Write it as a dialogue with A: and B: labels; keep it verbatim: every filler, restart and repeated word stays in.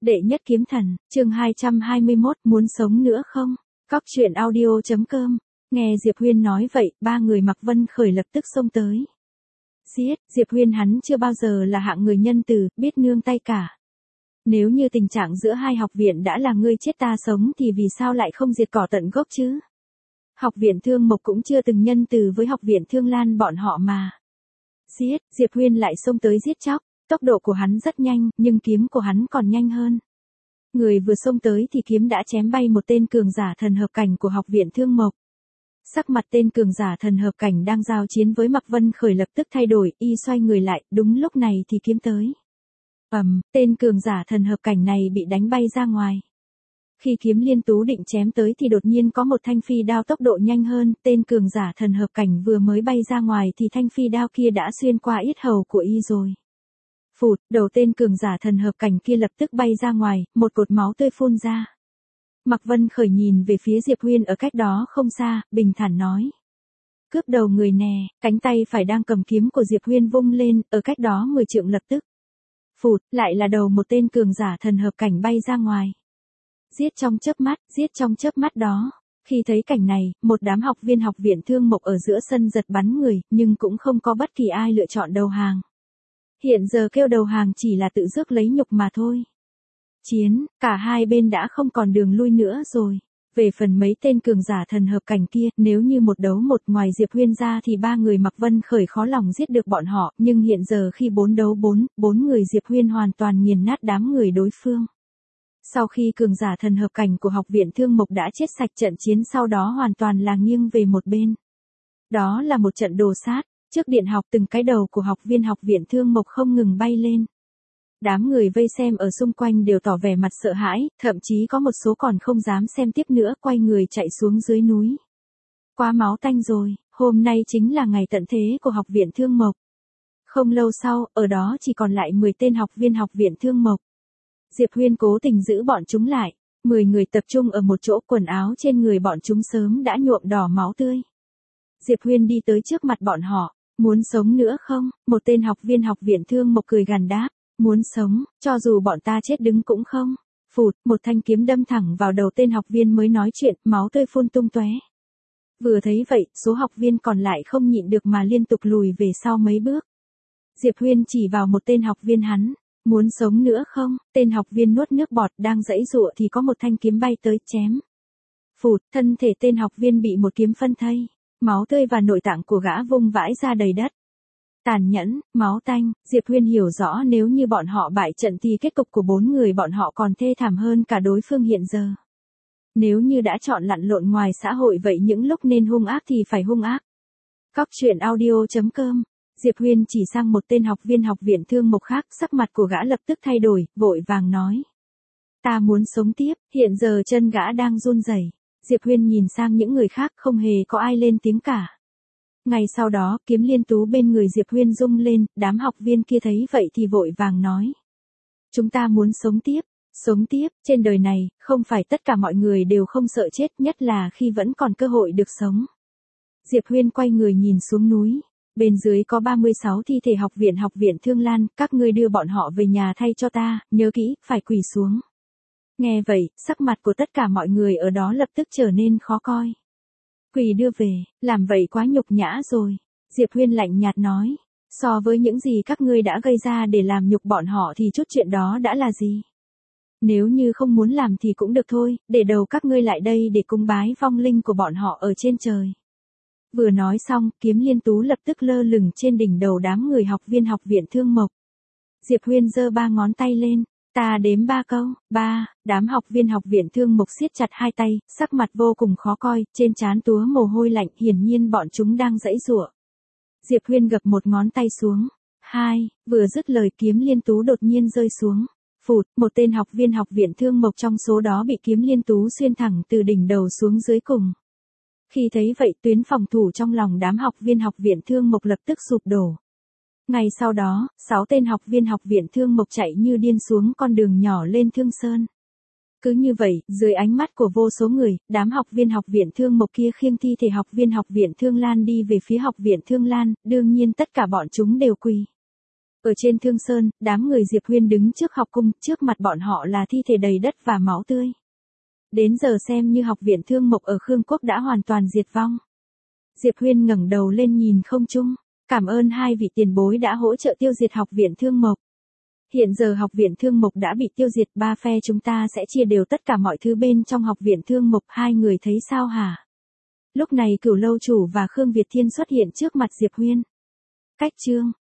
A: Đệ nhất kiếm thần, chương hai trăm hai mươi mốt, muốn sống nữa không? Cóc truyện audio chấm com. Nghe Diệp Huyên nói vậy, ba người Mạc Vân Khởi lập tức xông tới. Giết, Diệp Huyên hắn chưa bao giờ là hạng người nhân từ, biết nương tay cả. Nếu như tình trạng giữa hai học viện đã là ngươi chết ta sống thì vì sao lại không diệt cỏ tận gốc chứ? Học viện Thương Mộc cũng chưa từng nhân từ với học viện Thương Lan bọn họ mà. Giết, Diệp Huyên lại xông tới giết chóc. Tốc độ của hắn rất nhanh, nhưng kiếm của hắn còn nhanh hơn. Người vừa xông tới thì kiếm đã chém bay một tên cường giả thần hợp cảnh của học viện Thương Mộc. Sắc mặt tên cường giả thần hợp cảnh đang giao chiến với Mạc Vân Khởi lập tức thay đổi, y xoay người lại, đúng lúc này thì kiếm tới. Ầm, tên cường giả thần hợp cảnh này bị đánh bay ra ngoài. Khi kiếm Liên Tú định chém tới thì đột nhiên có một thanh phi đao tốc độ nhanh hơn, tên cường giả thần hợp cảnh vừa mới bay ra ngoài thì thanh phi đao kia đã xuyên qua yết hầu của y rồi. Phụt, đầu tên cường giả thần hợp cảnh kia lập tức bay ra ngoài, một cột máu tươi phun ra. Mạc Vân Khởi nhìn về phía Diệp Huyên ở cách đó không xa, bình thản nói. Cướp đầu người nè, cánh tay phải đang cầm kiếm của Diệp Huyên vung lên, ở cách đó mười trượng lập tức. Phụt, lại là đầu một tên cường giả thần hợp cảnh bay ra ngoài. Giết trong chớp mắt, giết trong chớp mắt đó. Khi thấy cảnh này, một đám học viên học viện Thương Mộc ở giữa sân giật bắn người, nhưng cũng không có bất kỳ ai lựa chọn đầu hàng. Hiện giờ kêu đầu hàng chỉ là tự rước lấy nhục mà thôi. Chiến, cả hai bên đã không còn đường lui nữa rồi. Về phần mấy tên cường giả thần hợp cảnh kia, nếu như một đấu một ngoài Diệp Huyên ra thì ba người Mạc Vân Khởi khó lòng giết được bọn họ, nhưng hiện giờ khi bốn đấu bốn, bốn người Diệp Huyên hoàn toàn nghiền nát đám người đối phương. Sau khi cường giả thần hợp cảnh của học viện Thương Mộc đã chết sạch, trận chiến sau đó hoàn toàn là nghiêng về một bên. Đó là một trận đồ sát. Trước điện học từng cái đầu của học viên học viện Thương Mộc không ngừng bay lên. Đám người vây xem ở xung quanh đều tỏ vẻ mặt sợ hãi, thậm chí có một số còn không dám xem tiếp nữa, quay người chạy xuống dưới núi. Quá máu tanh rồi, hôm nay chính là ngày tận thế của học viện Thương Mộc. Không lâu sau, ở đó chỉ còn lại mười tên học viên học viện Thương Mộc. Diệp Huyên cố tình giữ bọn chúng lại, mười người tập trung ở một chỗ, quần áo trên người bọn chúng sớm đã nhuộm đỏ máu tươi. Diệp Huyên đi tới trước mặt bọn họ. Muốn sống nữa không? Một tên học viên học viện Thương Mộc cười gằn đáp. Muốn sống, cho dù bọn ta chết đứng cũng không. Phụt, một thanh kiếm đâm thẳng vào đầu tên học viên mới nói chuyện, máu tươi phun tung tóe. Vừa thấy vậy, số học viên còn lại không nhịn được mà liên tục lùi về sau mấy bước. Diệp Huyên chỉ vào một tên học viên hắn. Muốn sống nữa không? Tên học viên nuốt nước bọt đang giãy giụa thì có một thanh kiếm bay tới chém. Phụt, thân thể tên học viên bị một kiếm phân thây. Máu tươi và nội tạng của gã vung vãi ra đầy đất. Tàn nhẫn, máu tanh, Diệp Huyên hiểu rõ nếu như bọn họ bại trận thì kết cục của bốn người bọn họ còn thê thảm hơn cả đối phương hiện giờ. Nếu như đã chọn lặn lộn ngoài xã hội vậy những lúc nên hung ác thì phải hung ác. Cóc truyện audio chấm com. Diệp Huyên chỉ sang một tên học viên học viện Thương Mộc khác, sắc mặt của gã lập tức thay đổi, vội vàng nói. Ta muốn sống tiếp, hiện giờ chân gã đang run rẩy. Diệp Huyên nhìn sang những người khác, không hề có ai lên tiếng cả. Ngay sau đó, kiếm Liên Tú bên người Diệp Huyên rung lên, đám học viên kia thấy vậy thì vội vàng nói. Chúng ta muốn sống tiếp, sống tiếp, trên đời này, không phải tất cả mọi người đều không sợ chết, nhất là khi vẫn còn cơ hội được sống. Diệp Huyên quay người nhìn xuống núi. Bên dưới có ba mươi sáu thi thể học viện học viện Thương Lan, các ngươi đưa bọn họ về nhà thay cho ta, nhớ kỹ, phải quỳ xuống. Nghe vậy, sắc mặt của tất cả mọi người ở đó lập tức trở nên khó coi. Quỳ đưa về, làm vậy quá nhục nhã rồi. Diệp Huyên lạnh nhạt nói. So với những gì các ngươi đã gây ra để làm nhục bọn họ thì chút chuyện đó đã là gì? Nếu như không muốn làm thì cũng được thôi, để đầu các ngươi lại đây để cúng bái vong linh của bọn họ ở trên trời. Vừa nói xong, kiếm Liên Tú lập tức lơ lửng trên đỉnh đầu đám người học viên học viện Thương Mộc. Diệp Huyên giơ ba ngón tay lên. Ta đếm ba câu, ba, đám học viên học viện Thương Mộc siết chặt hai tay, sắc mặt vô cùng khó coi, trên trán túa mồ hôi lạnh, hiển nhiên bọn chúng đang giãy giụa. Diệp Huyên gập một ngón tay xuống. Hai, vừa dứt lời kiếm Liên Tú đột nhiên rơi xuống. Phụt, một tên học viên học viện Thương Mộc trong số đó bị kiếm Liên Tú xuyên thẳng từ đỉnh đầu xuống dưới cùng. Khi thấy vậy, tuyến phòng thủ trong lòng đám học viên học viện Thương Mộc lập tức sụp đổ. Ngay sau đó, sáu tên học viên học viện Thương Mộc chạy như điên xuống con đường nhỏ lên Thương Sơn. Cứ như vậy, dưới ánh mắt của vô số người, đám học viên học viện Thương Mộc kia khiêng thi thể học viên học viện Thương Lan đi về phía học viện Thương Lan, đương nhiên tất cả bọn chúng đều quỳ. Ở trên Thương Sơn, đám người Diệp Huyên đứng trước học cung, trước mặt bọn họ là thi thể đầy đất và máu tươi. Đến giờ xem như học viện Thương Mộc ở Khương Quốc đã hoàn toàn diệt vong. Diệp Huyên ngẩng đầu lên nhìn không trung, cảm ơn hai vị tiền bối đã hỗ trợ tiêu diệt học viện Thương Mộc. Hiện giờ học viện Thương Mộc đã bị tiêu diệt, ba phe chúng ta sẽ chia đều tất cả mọi thứ bên trong học viện Thương Mộc, hai người thấy sao hả? Lúc này Cửu Lâu chủ và Khương Việt Thiên xuất hiện trước mặt Diệp Huyên. Cách chương